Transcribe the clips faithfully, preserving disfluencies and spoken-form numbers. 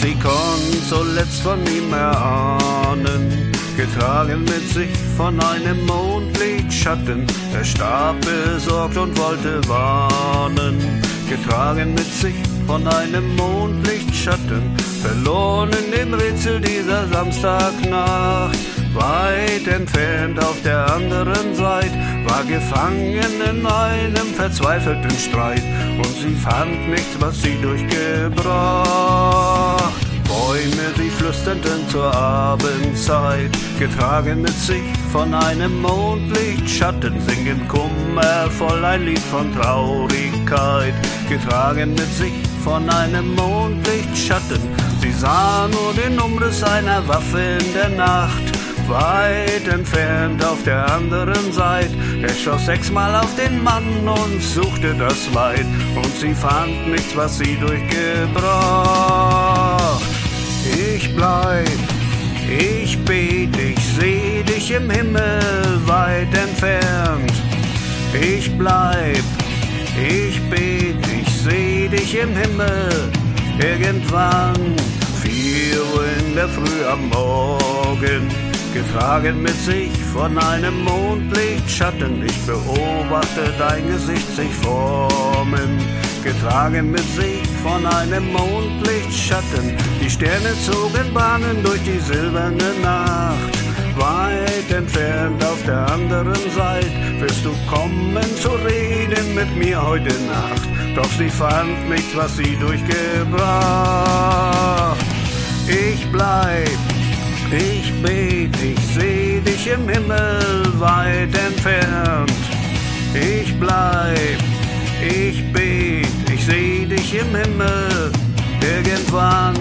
sie konnt zuletzt von ihm erahnen, getragen mit sich von einem Mondlichtschatten. Er starb besorgt und wollte warnen, getragen mit sich von einem Mondlichtschatten, verloren in dem Rätsel dieser Samstagnacht. Weit entfernt auf der anderen Seite, war gefangen in einem verzweifelten Streit, und sie fand nichts, was sie durchgebracht. Bäume, sie flüsterten zur Abendzeit, getragen mit sich von einem Mondlichtschatten, singen kummervoll ein Lied von Traurigkeit, getragen mit sich von einem Mondlichtschatten. Sie sah nur den Umriss einer Waffe in der Nacht, weit entfernt auf der anderen Seite. Er schoss sechsmal auf den Mann und suchte das Leid, und sie fand nichts, was sie durchgebracht. Ich bleib, ich bet, ich seh dich im Himmel weit entfernt. Ich bleib, ich bet, ich seh dich im Himmel irgendwann. Vier Uhr in der Früh am Morgen, getragen mit sich von einem Mondlichtschatten. Ich beobachte dein Gesicht sich formen, getragen mit sich von einem Mondlichtschatten. Die Sterne zogen Bahnen durch die silberne Nacht, weit entfernt auf der anderen Seite. Wirst du kommen zu reden mit mir heute Nacht? Doch sie fand nichts, was sie durchgebracht. Ich bleib, ich bet, ich seh dich im Himmel weit entfernt. Ich bleib, ich bet, ich seh dich im Himmel irgendwann.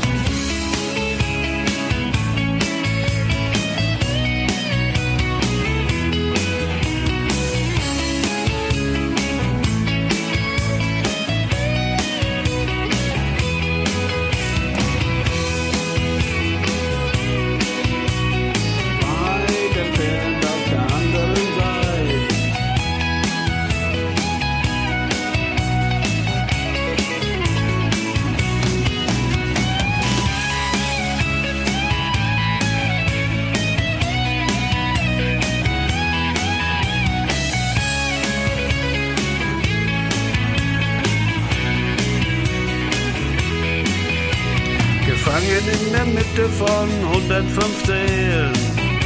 Gefangen in der Mitte von hundertfünf Seelen.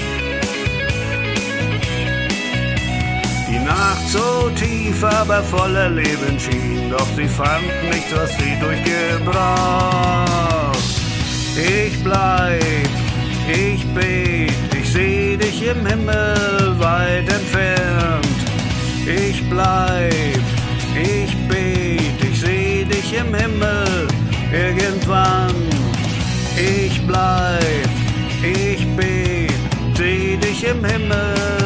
Die Nacht so tief, aber voller Leben schien, doch sie fand nichts, was sie durchgebracht. Ich bleib, ich bet, ich seh dich im Himmel weit entfernt. Ich bleib, ich bet, ich seh dich im Himmel irgendwann. Ich bleib, ich bet, seh dich im Himmel